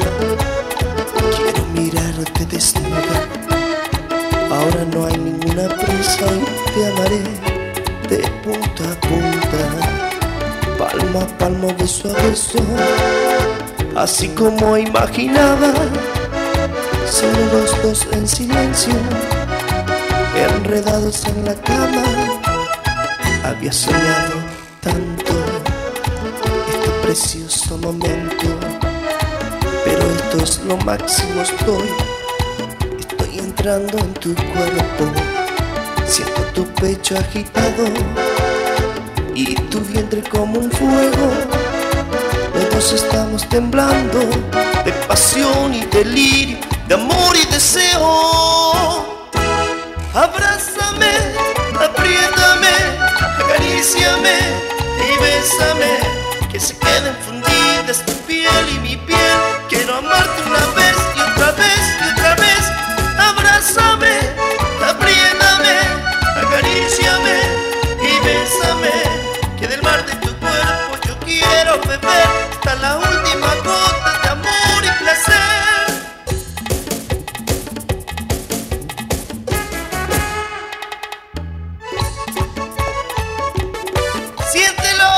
Quiero mirarte desnuda, ahora no hay ninguna prisa y te amaré de punta a punta, palmo a palmo, beso a beso, así como imaginaba. Solo los dos en silencio, enredados en la cama. Había soñado tanto este precioso momento, pero esto es lo máximo. Estoy entrando en tu cuerpo, siento tu pecho agitado y tu vientre como un fuego. Los dos estamos temblando de pasión y delirio, de amor y deseo. Abrázame, apriétame, acaríciame y bésame, que se queden fundidas tu piel y mi piel. Quiero amarte una vez y otra vez y otra vez. Abrázame, apriétame, acaríciame y bésame, que del mar de tu cuerpo yo quiero beber hasta la última gota de amor y placer. ¡Siéntelo!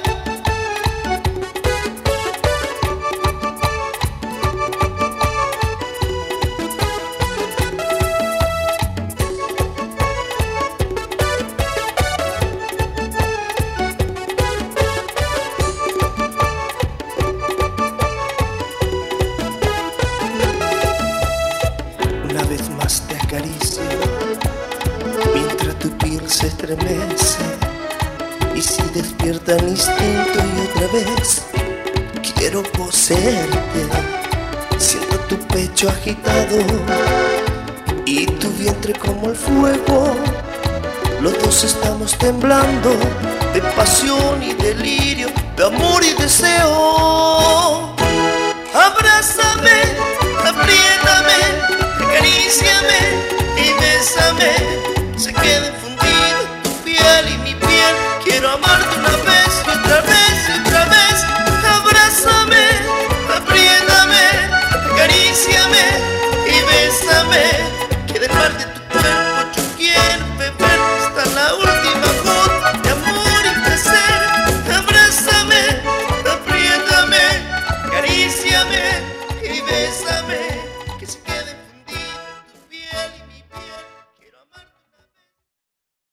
Una vez más te acaricio, mientras tu piel se estremece y si despierta el instinto y otra vez quiero poseerte. Siento tu pecho agitado y tu vientre como el fuego. Los dos estamos temblando de pasión y delirio, de amor y deseo. Abrázame, apriétame, acaríciame y bésame, se queden fundidos tu piel y mi piel. Quiero amarte una vez y otra vez y otra vez. Abrázame,